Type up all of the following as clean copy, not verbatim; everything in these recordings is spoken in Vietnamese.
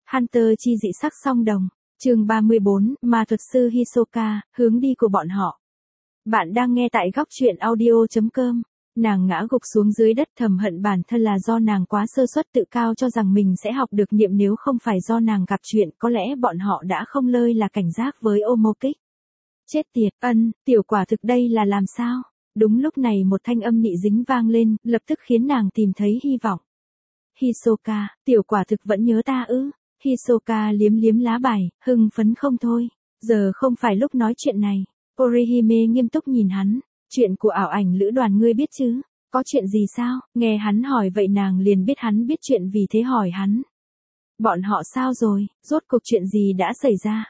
Hunter chi dị sắc song đồng. Chương 34, Ma thuật sư Hisoka, hướng đi của bọn họ. Bạn đang nghe tại góc truyện audio.com. Nàng ngã gục xuống dưới đất thầm hận bản thân là do nàng quá sơ suất tự cao cho rằng mình sẽ học được niệm, nếu không phải do nàng gặp chuyện có lẽ bọn họ đã không lơi là cảnh giác với Omokik. Chết tiệt, tiểu quả thực đây là làm sao? Đúng lúc này một thanh âm nị dính vang lên, lập tức khiến nàng tìm thấy hy vọng. Hisoka, tiểu quả thực vẫn nhớ ta ư? Hisoka liếm liếm lá bài, hưng phấn không thôi. Giờ không phải lúc nói chuyện này. Orihime nghiêm túc nhìn hắn. Chuyện của ảo ảnh lữ đoàn ngươi biết chứ? Có chuyện gì sao? Nghe hắn hỏi vậy nàng liền biết hắn biết chuyện, vì thế hỏi hắn. Bọn họ sao rồi? Rốt cuộc chuyện gì đã xảy ra?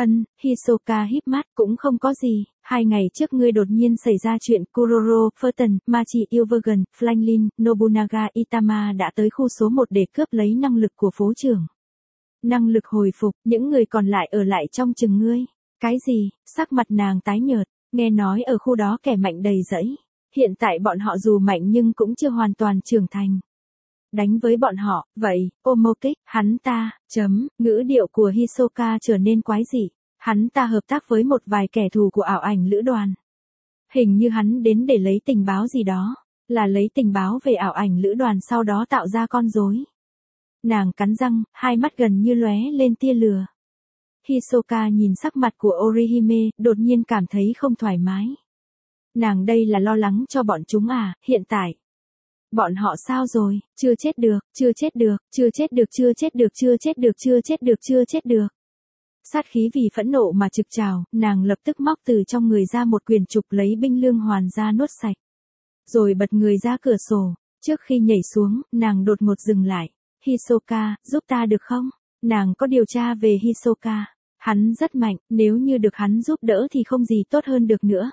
Hisoka híp mắt, cũng không có gì. 2 ngày trước ngươi đột nhiên xảy ra chuyện. Kuroro, Fulton, Machi Ilvergan, Franklin, Nobunaga Itama đã tới khu số 1 để cướp lấy năng lực của phố trưởng. Năng lực hồi phục, những người còn lại ở lại trong chừng ngươi. Cái gì? Sắc mặt nàng tái nhợt, nghe nói ở khu đó kẻ mạnh đầy rẫy. Hiện tại bọn họ dù mạnh nhưng cũng chưa hoàn toàn trưởng thành. Đánh với bọn họ, vậy, Omokik, hắn ta, ngữ điệu của Hisoka trở nên quái dị. Hắn ta hợp tác với một vài kẻ thù của ảo ảnh lữ đoàn. Hình như hắn đến để lấy tình báo gì đó, là lấy tình báo về ảo ảnh lữ đoàn sau đó tạo ra con rối. Nàng cắn răng, hai mắt gần như lóe lên tia lửa. Hisoka nhìn sắc mặt của Orihime, đột nhiên cảm thấy không thoải mái. Nàng đây là lo lắng cho bọn chúng à? Hiện tại bọn họ sao rồi? Chưa chết được, chưa chết được, chưa chết được, chưa chết được, chưa chết được, chưa chết được, chưa chết được. Sát khí vì phẫn nộ mà trực trào, nàng lập tức móc từ trong người ra một quyển trục lấy binh lương hoàn ra nuốt sạch. Rồi bật người ra cửa sổ. Trước khi nhảy xuống, nàng đột ngột dừng lại. Hisoka, giúp ta được không? Nàng có điều tra về Hisoka. Hắn rất mạnh, nếu như được hắn giúp đỡ thì không gì tốt hơn được nữa.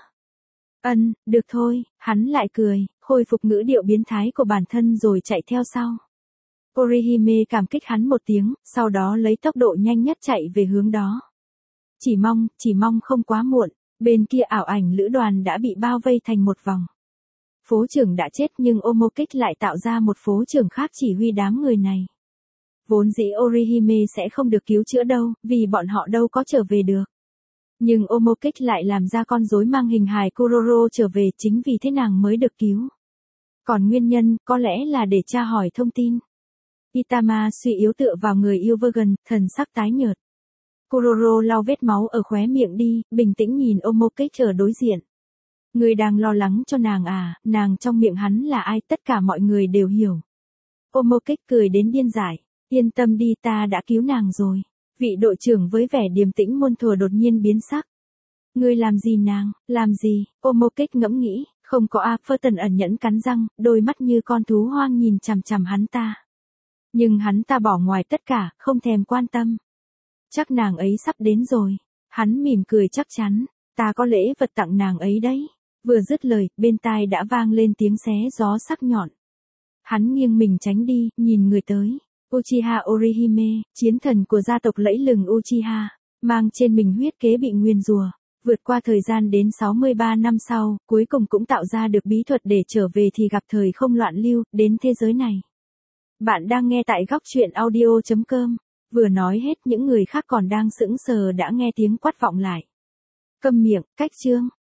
Được thôi, hắn lại cười, khôi phục ngữ điệu biến thái của bản thân rồi chạy theo sau. Orihime cảm kích hắn một tiếng, sau đó lấy tốc độ nhanh nhất chạy về hướng đó. Chỉ mong không quá muộn, bên kia ảo ảnh lữ đoàn đã bị bao vây thành một vòng. Phố trưởng đã chết nhưng Omokik lại tạo ra một phố trưởng khác chỉ huy đám người này. Vốn dĩ Orihime sẽ không được cứu chữa đâu, vì bọn họ đâu có trở về được. Nhưng Omokik lại làm ra con rối mang hình hài Kuroro trở về, chính vì thế nàng mới được cứu. Còn nguyên nhân, có lẽ là để tra hỏi thông tin. Itama suy yếu tựa vào người Ilvergan, thần sắc tái nhợt. Kuroro lau vết máu ở khóe miệng đi, bình tĩnh nhìn Omokik ở đối diện. Người đang lo lắng cho nàng à? Nàng trong miệng hắn là ai? Tất cả mọi người đều hiểu. Omokik cười đến điên dại. Yên tâm đi, ta đã cứu nàng rồi. Vị đội trưởng với vẻ điềm tĩnh muôn thuở đột nhiên biến sắc. Ngươi làm gì nàng? Làm gì? Omokik ngẫm nghĩ, không có a. Fulton ẩn nhẫn cắn răng, đôi mắt như con thú hoang nhìn chằm chằm hắn ta. Nhưng hắn ta bỏ ngoài tất cả, không thèm quan tâm. Chắc nàng ấy sắp đến rồi. Hắn mỉm cười chắc chắn, ta có lễ vật tặng nàng ấy đấy. Vừa dứt lời, bên tai đã vang lên tiếng xé gió sắc nhọn. Hắn nghiêng mình tránh đi, nhìn người tới. Uchiha Orihime, chiến thần của gia tộc lẫy lừng Uchiha, mang trên mình huyết kế bị nguyền rủa, vượt qua thời gian đến 63 năm sau, cuối cùng cũng tạo ra được bí thuật để trở về thì gặp thời không loạn lưu, đến thế giới này. Bạn đang nghe tại góc truyện audio.com, vừa nói hết những người khác còn đang sững sờ đã nghe tiếng quát vọng lại. Câm miệng, cách chương.